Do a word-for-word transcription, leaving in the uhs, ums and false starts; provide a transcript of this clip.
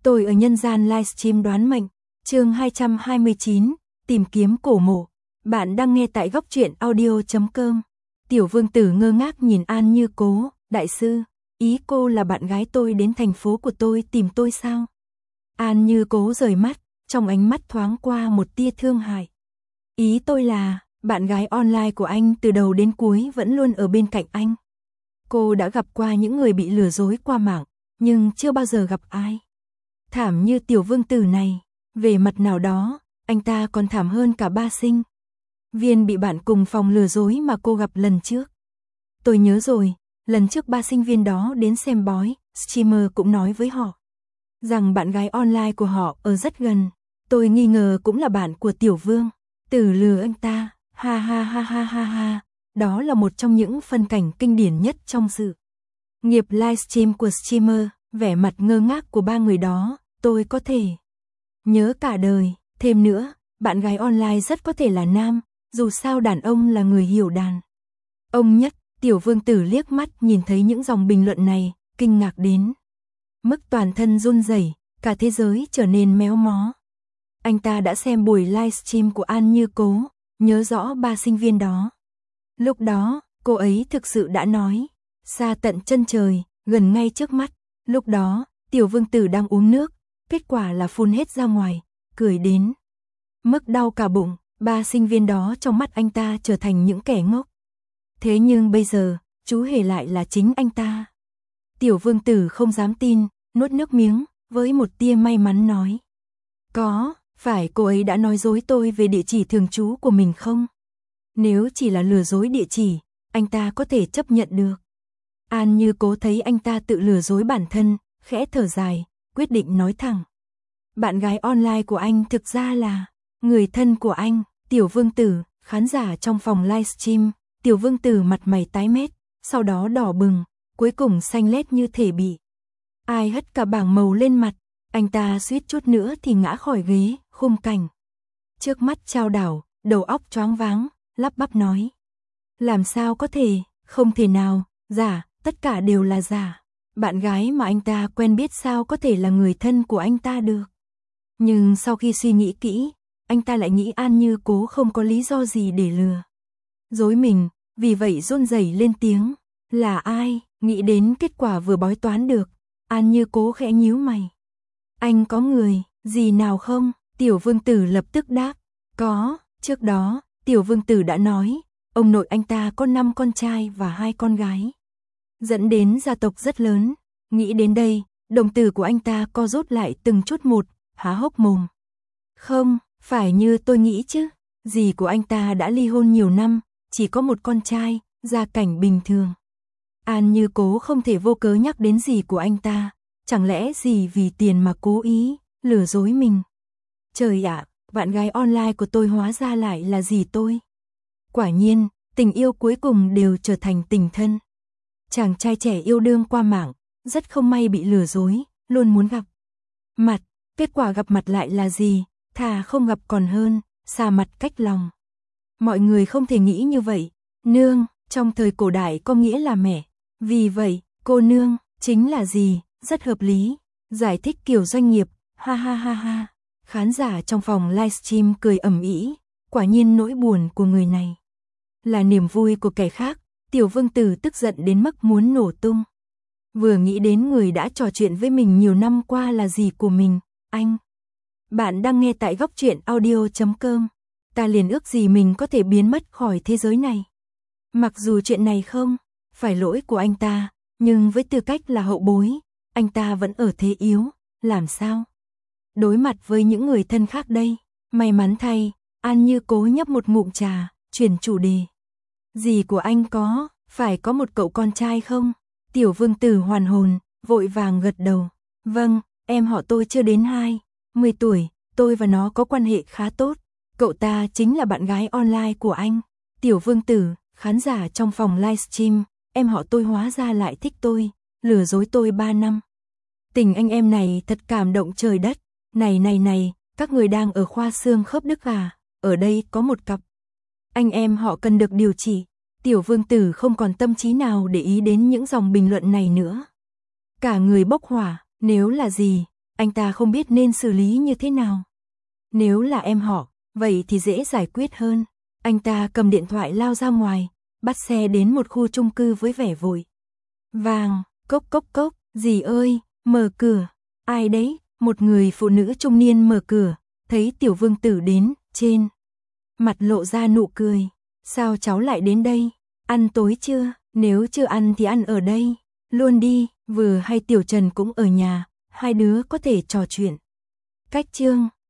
Tôi ở nhân gian livestream đoán mệnh, chương hai trăm hai mươi chín, tìm kiếm cổ mộ. Bạn đang nghe tại góc truyện audio chấm com. Tiểu Vương Tử ngơ ngác nhìn An Như Cố, đại sư, ý cô là bạn gái tôi đến thành phố của tôi tìm tôi sao? An Như Cố rời mắt, trong ánh mắt thoáng qua một tia thương hại. Ý tôi là, bạn gái online của anh từ đầu đến cuối vẫn luôn ở bên cạnh anh. Cô đã gặp qua những người bị lừa dối qua mạng, nhưng chưa bao giờ gặp ai thảm như Tiểu Vương Tử này. Về mặt nào đó, anh ta còn thảm hơn cả Ba Sinh Viên bị bạn cùng phòng lừa dối mà cô gặp lần trước. Tôi nhớ rồi, lần trước Ba Sinh Viên đó đến xem bói, streamer cũng nói với họ rằng bạn gái online của họ ở rất gần. Tôi nghi ngờ cũng là bạn của Tiểu Vương Tử lừa anh ta. Ha ha ha ha ha ha. Đó là một trong những phân cảnh kinh điển nhất trong sự nghiệp livestream của streamer. Vẻ mặt ngơ ngác của ba người đó, tôi có thể nhớ cả đời. Thêm nữa, bạn gái online rất có thể là nam, dù sao đàn ông là người hiểu đàn ông nhất. Tiểu Vương Tử liếc mắt nhìn thấy những dòng bình luận này, kinh ngạc đến mức toàn thân run rẩy, cả thế giới trở nên méo mó. Anh ta đã xem buổi livestream của An Như Cố, nhớ rõ Ba Sinh Viên đó. Lúc đó, cô ấy thực sự đã nói, xa tận chân trời, gần ngay trước mắt. Lúc đó, Tiểu Vương Tử đang uống nước, kết quả là phun hết ra ngoài, cười đến mức đau cả bụng. Ba sinh viên đó trong mắt anh ta trở thành những kẻ ngốc. Thế nhưng bây giờ, chú hề lại là chính anh ta. Tiểu Vương Tử không dám tin, nuốt nước miếng, với một tia may mắn nói. Có, phải cô ấy đã nói dối tôi về địa chỉ thường trú của mình không? Nếu chỉ là lừa dối địa chỉ, anh ta có thể chấp nhận được. An Như Cố thấy anh ta tự lừa dối bản thân, khẽ thở dài, quyết định nói thẳng. Bạn gái online của anh thực ra là người thân của anh. Tiểu Vương Tử, khán giả trong phòng livestream. Tiểu Vương Tử mặt mày tái mét, sau đó đỏ bừng, cuối cùng xanh lét như thể bị ai hất cả bảng màu lên mặt. Anh ta suýt chút nữa thì ngã khỏi ghế. Khung cảnh trước mắt chao đảo, đầu óc choáng váng, lắp bắp nói. Làm sao có thể, không thể nào, giả, tất cả đều là giả. Bạn gái mà anh ta quen biết sao có thể là người thân của anh ta được. Nhưng sau khi suy nghĩ kỹ, anh ta lại nghĩ An Như Cố không có lý do gì để lừa dối mình, vì vậy run rẩy lên tiếng. Là ai? Nghĩ đến kết quả vừa bói toán được, An Như Cố khẽ nhíu mày. Anh có người gì nào không? Tiểu Vương Tử lập tức đáp. Có, trước đó, Tiểu Vương Tử đã nói, ông nội anh ta có năm con trai và hai con gái, dẫn đến gia tộc rất lớn. Nghĩ đến đây, đồng tử của anh ta co rút lại từng chút một, há hốc mồm. Không, phải như tôi nghĩ chứ. Dì của anh ta đã ly hôn nhiều năm, chỉ có một con trai, gia cảnh bình thường. An Như Cố không thể vô cớ nhắc đến dì của anh ta. Chẳng lẽ dì vì tiền mà cố ý lừa dối mình? Trời ạ, bạn gái online của tôi hóa ra lại là dì tôi. Quả nhiên, tình yêu cuối cùng đều trở thành tình thân. Chàng trai trẻ yêu đương qua mạng, rất không may bị lừa dối, luôn muốn gặp mặt, kết quả gặp mặt lại là gì, thà không gặp còn hơn, xa mặt cách lòng. Mọi người không thể nghĩ như vậy, nương, trong thời cổ đại có nghĩa là mẹ, vì vậy, cô nương, chính là gì, rất hợp lý, giải thích kiểu doanh nghiệp, ha ha ha ha. Khán giả trong phòng livestream cười ầm ĩ, quả nhiên nỗi buồn của người này là niềm vui của kẻ khác. Tiểu Vương Tử tức giận đến mức muốn nổ tung. Vừa nghĩ đến người đã trò chuyện với mình nhiều năm qua là dì của mình, anh. Bạn đang nghe tại góc truyện audio chấm com. Ta liền ước gì mình có thể biến mất khỏi thế giới này. Mặc dù chuyện này không phải lỗi của anh ta, nhưng với tư cách là hậu bối, anh ta vẫn ở thế yếu, làm sao đối mặt với những người thân khác đây? May mắn thay, An Như Cố nhấp một ngụm trà, chuyển chủ đề. Dì của anh có, phải có một cậu con trai không? Tiểu Vương Tử hoàn hồn, vội vàng gật đầu. Vâng, em họ tôi chưa đến hai mươi tuổi, tôi và nó có quan hệ khá tốt. Cậu ta chính là bạn gái online của anh. Tiểu Vương Tử, khán giả trong phòng livestream, em họ tôi hóa ra lại thích tôi, lừa dối tôi ba năm. Tình anh em này thật cảm động trời đất. Này này này, các người đang ở khoa xương khớp Đức à? Ở đây có một cặp anh em họ cần được điều trị. Tiểu Vương Tử không còn tâm trí nào để ý đến những dòng bình luận này nữa. Cả người bốc hỏa, nếu là gì, anh ta không biết nên xử lý như thế nào. Nếu là em họ, vậy thì dễ giải quyết hơn. Anh ta cầm điện thoại lao ra ngoài, bắt xe đến một khu chung cư với vẻ vội vàng. Cốc cốc cốc, dì ơi, mở cửa. Ai đấy? Một người phụ nữ trung niên mở cửa, thấy Tiểu Vương Tử đến, trên mặt lộ ra nụ cười. Sao cháu lại đến đây? Ăn tối chưa? Nếu chưa ăn thì ăn ở đây. Luôn đi, vừa hay Tiểu Trần cũng ở nhà, hai đứa có thể trò chuyện. Cách chương